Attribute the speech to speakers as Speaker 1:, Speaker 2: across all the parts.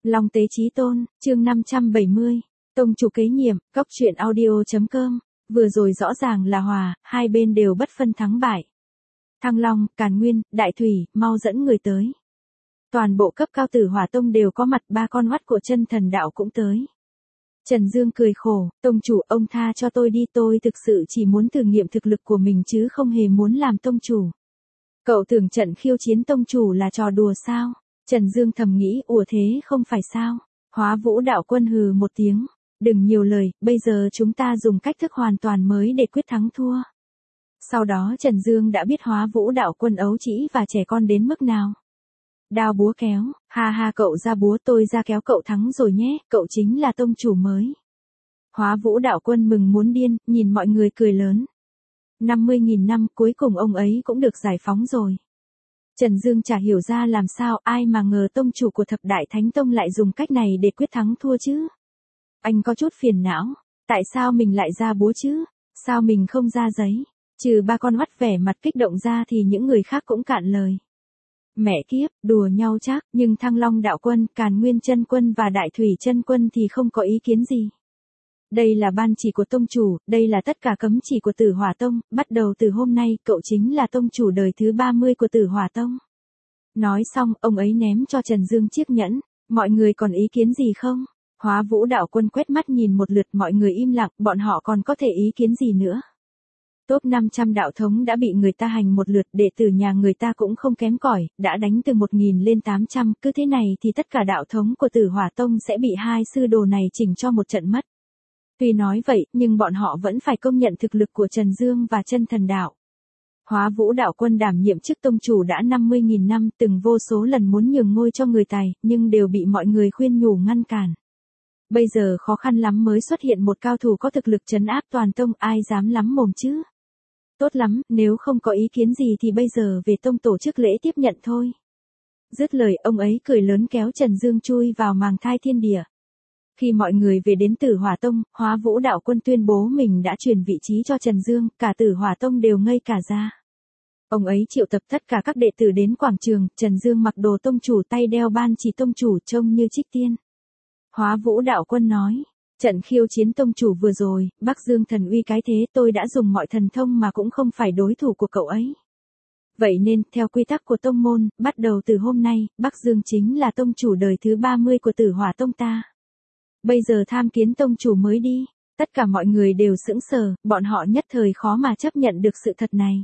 Speaker 1: Long Tế Chí Tôn, chương 570. Tông chủ kế nhiệm, Cóc Truyện Audio.com. Vừa rồi rõ ràng là hòa, hai bên đều bất phân thắng bại. Thăng Long, Càn Nguyên, Đại Thủy, mau dẫn người tới. Toàn bộ cấp cao Tử Hỏa Tông đều có mặt, ba con mắt của Chân Thần Đạo cũng tới. Trần Dương cười khổ, tông chủ ông tha cho tôi đi, tôi thực sự chỉ muốn thử nghiệm thực lực của mình chứ không hề muốn làm tông chủ. Cậu tưởng trận khiêu chiến tông chủ là trò đùa sao? Trần Dương thầm nghĩ, ủa thế không phải sao? Hóa Vũ Đạo Quân hừ một tiếng, đừng nhiều lời, bây giờ chúng ta dùng cách thức hoàn toàn mới để quyết thắng thua. Sau đó Trần Dương đã biết Hóa Vũ Đạo Quân ấu trĩ và trẻ con đến mức nào. Đao búa kéo, ha ha, cậu ra búa tôi ra kéo, cậu thắng rồi nhé, cậu chính là tông chủ mới. Hóa Vũ Đạo Quân mừng muốn điên, nhìn mọi người cười lớn. 50.000 năm cuối cùng ông ấy cũng được giải phóng rồi. Trần Dương chả hiểu ra làm sao, ai mà ngờ tông chủ của Thập Đại Thánh Tông lại dùng cách này để quyết thắng thua chứ. Anh có chút phiền não, tại sao mình lại ra búa chứ, sao mình không ra giấy, trừ ba con mắt vẻ mặt kích động ra thì những người khác cũng cạn lời. Mẹ kiếp, đùa nhau chắc, nhưng Thăng Long Đạo Quân, Càn Nguyên Chân Quân và Đại Thủy Chân Quân thì không có ý kiến gì. Đây là ban chỉ của tông chủ, đây là tất cả cấm chỉ của Tử Hỏa Tông, bắt đầu từ hôm nay, cậu chính là tông chủ đời thứ 30 của Tử Hỏa Tông. Nói xong, ông ấy ném cho Trần Dương chiếc nhẫn, mọi người còn ý kiến gì không? Hóa Vũ Đạo Quân quét mắt nhìn một lượt, mọi người im lặng, bọn họ còn có thể ý kiến gì nữa? Top 500 đạo thống đã bị người ta hành một lượt, đệ tử nhà người ta cũng không kém cỏi, đã đánh từ 1.000 lên 800, cứ thế này thì tất cả đạo thống của Tử Hỏa Tông sẽ bị hai sư đồ này chỉnh cho một trận mất. Tuy nói vậy, nhưng bọn họ vẫn phải công nhận thực lực của Trần Dương và Chân Thần Đạo. Hóa Vũ Đạo Quân đảm nhiệm chức tông chủ đã 50.000 năm, từng vô số lần muốn nhường ngôi cho người tài, nhưng đều bị mọi người khuyên nhủ ngăn cản. Bây giờ khó khăn lắm mới xuất hiện một cao thủ có thực lực trấn áp toàn tông, ai dám lắm mồm chứ? Tốt lắm, nếu không có ý kiến gì thì bây giờ về tông tổ chức lễ tiếp nhận thôi. Dứt lời, ông ấy cười lớn kéo Trần Dương chui vào màng thai thiên địa. Khi mọi người về đến Tử Hỏa Tông, Hóa Vũ Đạo Quân tuyên bố mình đã truyền vị trí cho Trần Dương, cả Tử Hỏa Tông đều ngây cả ra. Ông ấy triệu tập tất cả các đệ tử đến quảng trường, Trần Dương mặc đồ tông chủ, tay đeo ban chỉ tông chủ, trông như trích tiên. Hóa Vũ Đạo Quân nói, trận khiêu chiến tông chủ vừa rồi, Bắc Dương thần uy cái thế, tôi đã dùng mọi thần thông mà cũng không phải đối thủ của cậu ấy. Vậy nên, theo quy tắc của tông môn, bắt đầu từ hôm nay, Bắc Dương chính là tông chủ đời thứ 30 của Tử Hỏa Tông ta. Bây giờ tham kiến tông chủ mới đi. Tất cả mọi người đều sững sờ, bọn họ nhất thời khó mà chấp nhận được sự thật này.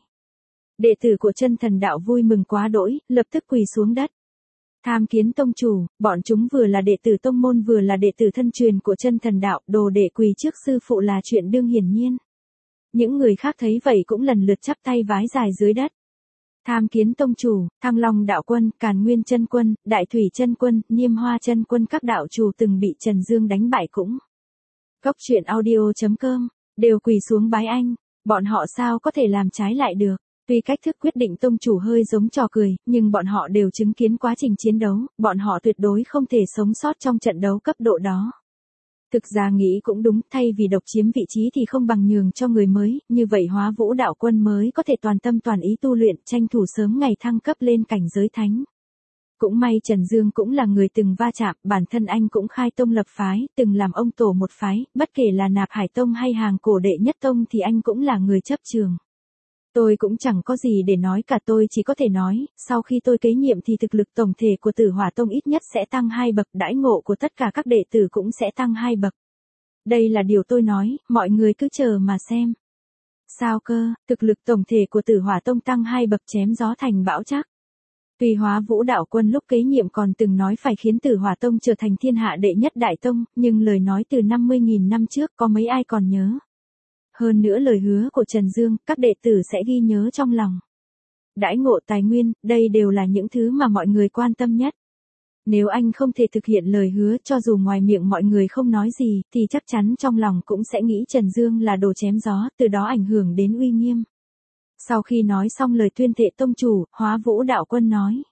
Speaker 1: Đệ tử của Chân Thần Đạo vui mừng quá đỗi, lập tức quỳ xuống đất. Tham kiến tông chủ, bọn chúng vừa là đệ tử tông môn vừa là đệ tử thân truyền của Chân Thần Đạo, đồ đệ quỳ trước sư phụ là chuyện đương hiển nhiên. Những người khác thấy vậy cũng lần lượt chắp tay vái dài dưới đất. Tham kiến tông chủ, Thăng Long Đạo Quân, Càn Nguyên Chân Quân, Đại Thủy Chân Quân, Niêm Hoa Chân Quân, các đạo chủ từng bị Trần Dương đánh bại cũng. Cóc Truyện Audio.com, đều quỳ xuống bái anh, bọn họ sao có thể làm trái lại được. Tuy cách thức quyết định tông chủ hơi giống trò cười, nhưng bọn họ đều chứng kiến quá trình chiến đấu, bọn họ tuyệt đối không thể sống sót trong trận đấu cấp độ đó. Thực ra nghĩ cũng đúng, thay vì độc chiếm vị trí thì không bằng nhường cho người mới, như vậy Hóa Vũ Đạo Quân mới có thể toàn tâm toàn ý tu luyện, tranh thủ sớm ngày thăng cấp lên cảnh giới thánh. Cũng may Trần Dương cũng là người từng va chạm, bản thân anh cũng khai tông lập phái, từng làm ông tổ một phái, bất kể là Nạp Hải Tông hay hàng cổ đệ nhất tông thì anh cũng là người chấp trường. Tôi cũng chẳng có gì để nói cả, tôi chỉ có thể nói, sau khi tôi kế nhiệm thì thực lực tổng thể của Tử Hỏa Tông ít nhất sẽ tăng 2 bậc, đãi ngộ của tất cả các đệ tử cũng sẽ tăng 2 bậc. Đây là điều tôi nói, mọi người cứ chờ mà xem. Sao cơ, thực lực tổng thể của Tử Hỏa Tông tăng 2 bậc, chém gió thành bão chắc. Tuy Hóa Vũ Đạo Quân lúc kế nhiệm còn từng nói phải khiến Tử Hỏa Tông trở thành thiên hạ đệ nhất đại tông, nhưng lời nói từ 50.000 năm trước có mấy ai còn nhớ. Hơn nữa lời hứa của Trần Dương, các đệ tử sẽ ghi nhớ trong lòng. Đãi ngộ tài nguyên, đây đều là những thứ mà mọi người quan tâm nhất. Nếu anh không thể thực hiện lời hứa, cho dù ngoài miệng mọi người không nói gì, thì chắc chắn trong lòng cũng sẽ nghĩ Trần Dương là đồ chém gió, từ đó ảnh hưởng đến uy nghiêm. Sau khi nói xong lời tuyên thệ tông chủ, Hóa Vũ Đạo Quân nói.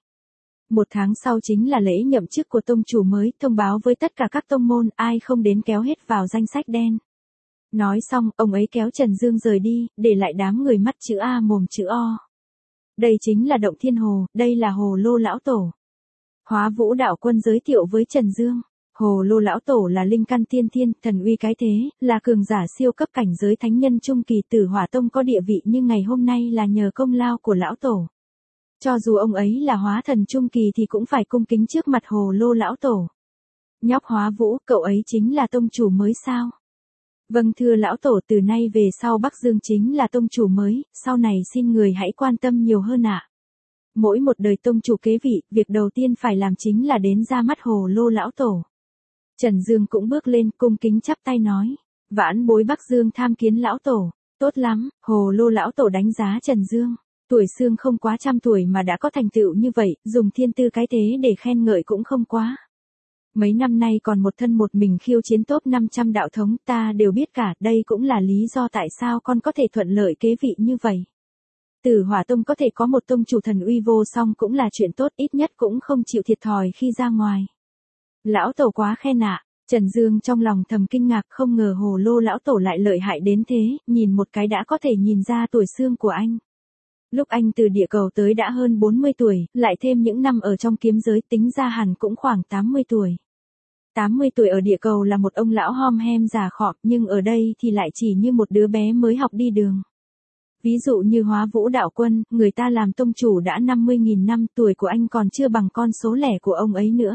Speaker 1: 1 tháng sau chính là lễ nhậm chức của tông chủ mới, thông báo với tất cả các tông môn, ai không đến kéo hết vào danh sách đen. Nói xong, ông ấy kéo Trần Dương rời đi, để lại đám người mắt chữ A mồm chữ O. Đây chính là động Thiên Hồ, đây là Hồ Lô Lão Tổ. Hóa Vũ đạo quân giới thiệu với Trần Dương. Hồ Lô lão tổ là linh căn tiên thiên, thần uy cái thế, là cường giả siêu cấp cảnh giới thánh nhân trung kỳ, Tử Hỏa Tông có địa vị nhưng ngày hôm nay là nhờ công lao của lão tổ. Cho dù ông ấy là hóa thần trung kỳ thì cũng phải cung kính trước mặt Hồ Lô lão tổ. Nhóc Hóa Vũ, cậu ấy chính là tông chủ mới sao? Vâng thưa lão tổ, từ nay về sau Bắc Dương chính là tông chủ mới, sau này xin người hãy quan tâm nhiều hơn ạ. Mỗi một đời tông chủ kế vị, việc đầu tiên phải làm chính là đến ra mắt Hồ Lô lão tổ. Trần Dương cũng bước lên cung kính chắp tay nói. Vãn bối Bắc Dương tham kiến lão tổ. Tốt lắm, Hồ Lô lão tổ đánh giá Trần Dương. Tuổi xương không quá trăm tuổi mà đã có thành tựu như vậy, dùng thiên tư cái thế để khen ngợi cũng không quá. Mấy năm nay còn một thân một mình khiêu chiến top 500 đạo thống, ta đều biết cả, đây cũng là lý do tại sao con có thể thuận lợi kế vị như vậy. Tử Hỏa Tông có thể có một tông chủ thần uy vô song cũng là chuyện tốt, ít nhất cũng không chịu thiệt thòi khi ra ngoài. Lão tổ quá khen ạ. Trần Dương trong lòng thầm kinh ngạc, không ngờ Hồ Lô lão tổ lại lợi hại đến thế, nhìn một cái đã có thể nhìn ra tuổi xương của anh. Lúc anh từ địa cầu tới đã hơn 40 tuổi, lại thêm những năm ở trong kiếm giới, tính ra hẳn cũng khoảng 80 tuổi. 80 tuổi ở địa cầu là một ông lão hom hem già khọm, nhưng ở đây thì lại chỉ như một đứa bé mới học đi đường. Ví dụ như Hóa Vũ đạo quân, người ta làm tông chủ đã 50.000 năm, tuổi của anh còn chưa bằng con số lẻ của ông ấy nữa.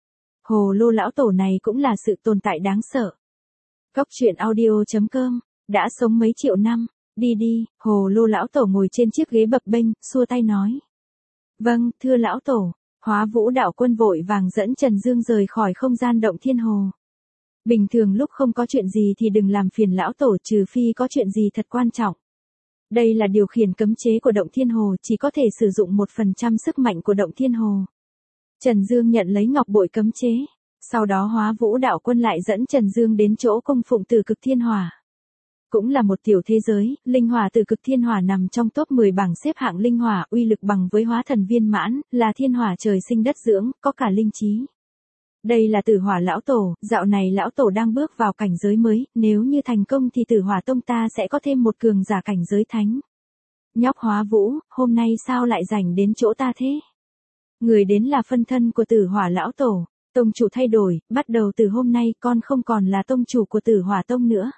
Speaker 1: Hồ Lô lão tổ này cũng là sự tồn tại đáng sợ. Cóc truyện audio.com, đã sống mấy triệu năm, đi đi, Hồ Lô lão tổ ngồi trên chiếc ghế bập bênh, xua tay nói. Vâng, thưa lão tổ. Hóa Vũ đạo quân vội vàng dẫn Trần Dương rời khỏi không gian động thiên hồ. Bình thường lúc không có chuyện gì thì đừng làm phiền lão tổ, trừ phi có chuyện gì thật quan trọng. Đây là điều khiển cấm chế của động thiên hồ, chỉ có thể sử dụng 1% sức mạnh của động thiên hồ. Trần Dương nhận lấy ngọc bội cấm chế. Sau đó Hóa Vũ đạo quân lại dẫn Trần Dương đến chỗ cung phụng Tử Cực Thiên Hỏa. Cũng là một tiểu thế giới, linh hỏa Tử Cực Thiên Hỏa nằm trong top 10 bảng xếp hạng linh hỏa, uy lực bằng với hóa thần viên mãn, là thiên hỏa trời sinh đất dưỡng, có cả linh trí. Đây là Tử Hỏa lão tổ, dạo này lão tổ đang bước vào cảnh giới mới, nếu như thành công thì Tử Hỏa tông ta sẽ có thêm một cường giả cảnh giới thánh. Nhóc Hóa Vũ, hôm nay sao lại rảnh đến chỗ ta thế? Người đến là phân thân của Tử Hỏa lão tổ, tông chủ thay đổi, bắt đầu từ hôm nay con không còn là tông chủ của Tử Hỏa tông nữa.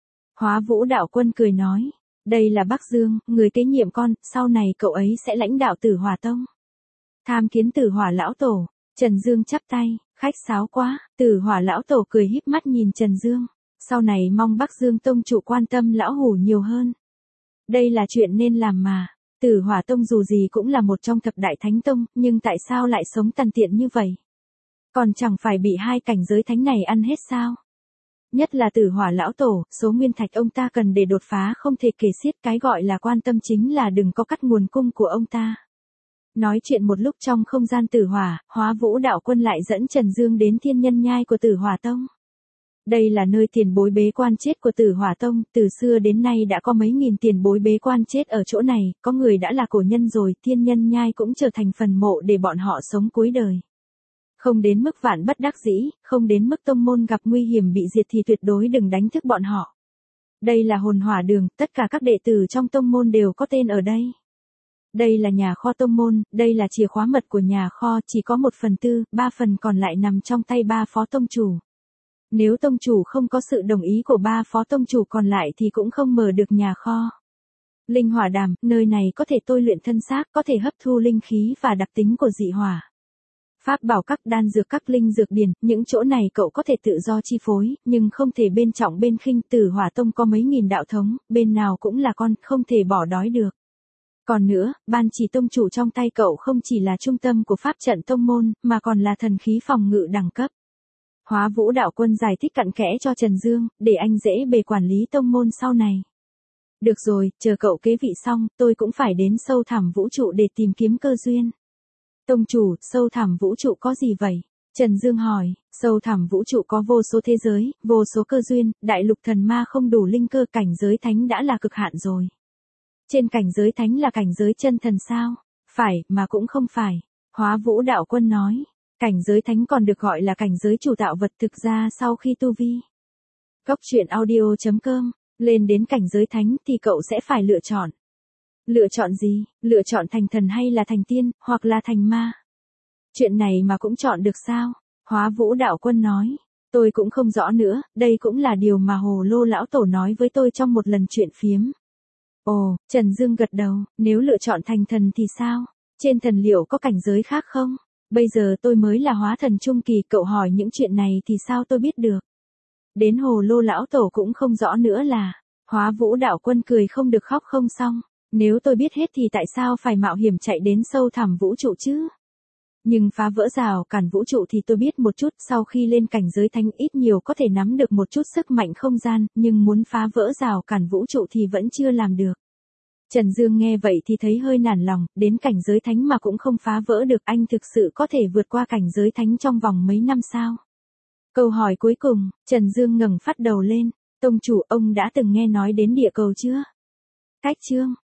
Speaker 1: Hóa Vũ đạo quân cười nói, đây là Bắc Dương, người kế nhiệm con, sau này cậu ấy sẽ lãnh đạo Tử Hỏa tông. Tham kiến Tử Hỏa lão tổ. Trần Dương chắp tay, khách sáo quá. Tử Hỏa lão tổ cười híp mắt nhìn Trần Dương. Sau này mong Bắc Dương tông chủ quan tâm lão hủ nhiều hơn. Đây là chuyện nên làm mà. Tử Hỏa tông dù gì cũng là một trong thập đại thánh tông, nhưng tại sao lại sống tàn tiện như vậy? Còn chẳng phải bị hai cảnh giới thánh này ăn hết sao? Nhất là Tử Hỏa lão tổ, số nguyên thạch ông ta cần để đột phá không thể kể xiết, cái gọi là quan tâm chính là đừng có cắt nguồn cung của ông ta. Nói chuyện một lúc trong không gian Tử Hỏa, Hóa Vũ đạo quân lại dẫn Trần Dương đến Thiên Nhân Nhai của Tử Hỏa tông. Đây là nơi tiền bối bế quan chết của Tử Hỏa tông, từ xưa đến nay đã có mấy nghìn tiền bối bế quan chết ở chỗ này, có người đã là cổ nhân rồi, Thiên Nhân Nhai cũng trở thành phần mộ để bọn họ sống cuối đời. Không đến mức vạn bất đắc dĩ, không đến mức tông môn gặp nguy hiểm bị diệt thì tuyệt đối đừng đánh thức bọn họ. Đây là hồn hỏa đường, tất cả các đệ tử trong tông môn đều có tên ở đây. Đây là nhà kho tông môn, đây là chìa khóa mật của nhà kho, chỉ có 1/4, 3 phần còn lại nằm trong tay 3 phó tông chủ. Nếu tông chủ không có sự đồng ý của 3 phó tông chủ còn lại thì cũng không mở được nhà kho. Linh hỏa đàm, nơi này có thể tôi luyện thân xác, có thể hấp thu linh khí và đặc tính của dị hỏa. Pháp bảo các đan dược các linh dược điển, những chỗ này cậu có thể tự do chi phối, nhưng không thể bên trọng bên khinh. Tử Hỏa tông có mấy nghìn đạo thống, bên nào cũng là con, không thể bỏ đói được. Còn nữa, ban chỉ tông chủ trong tay cậu không chỉ là trung tâm của pháp trận tông môn, mà còn là thần khí phòng ngự đẳng cấp. Hóa Vũ đạo quân giải thích cặn kẽ cho Trần Dương, để anh dễ bề quản lý tông môn sau này. Được rồi, chờ cậu kế vị xong, tôi cũng phải đến sâu thẳm vũ trụ để tìm kiếm cơ duyên. Tông chủ, sâu thẳm vũ trụ có gì vậy? Trần Dương hỏi, sâu thẳm vũ trụ có vô số thế giới, vô số cơ duyên, đại lục thần ma không đủ linh cơ, cảnh giới thánh đã là cực hạn rồi. Trên cảnh giới thánh là cảnh giới chân thần sao? Phải, mà cũng không phải. Hóa Vũ đạo quân nói, cảnh giới thánh còn được gọi là cảnh giới chủ tạo vật, thực ra sau khi tu vi. Cóc truyện audio.com, lên đến cảnh giới thánh thì cậu sẽ phải lựa chọn. Lựa chọn gì? Lựa chọn thành thần hay là thành tiên, hoặc là thành ma? Chuyện này mà cũng chọn được sao? Hóa Vũ đạo quân nói. Tôi cũng không rõ nữa, đây cũng là điều mà Hồ Lô lão tổ nói với tôi trong một lần chuyện phiếm. Ồ, Trần Dương gật đầu, nếu lựa chọn thành thần thì sao? Trên thần liệu có cảnh giới khác không? Bây giờ tôi mới là hóa thần trung kỳ, cậu hỏi những chuyện này thì sao tôi biết được? Đến Hồ Lô lão tổ cũng không rõ nữa là. Hóa Vũ đạo quân cười không được khóc không xong. Nếu tôi biết hết thì tại sao phải mạo hiểm chạy đến sâu thẳm vũ trụ chứ? Nhưng phá vỡ rào cản vũ trụ thì tôi biết một chút, sau khi lên cảnh giới thánh ít nhiều có thể nắm được một chút sức mạnh không gian, nhưng muốn phá vỡ rào cản vũ trụ thì vẫn chưa làm được. Trần Dương nghe vậy thì thấy hơi nản lòng, đến cảnh giới thánh mà cũng không phá vỡ được, anh thực sự có thể vượt qua cảnh giới thánh trong vòng mấy năm sao? Câu hỏi cuối cùng, Trần Dương ngẩng phát đầu lên, tông chủ, ông đã từng nghe nói đến địa cầu chưa? Cách chương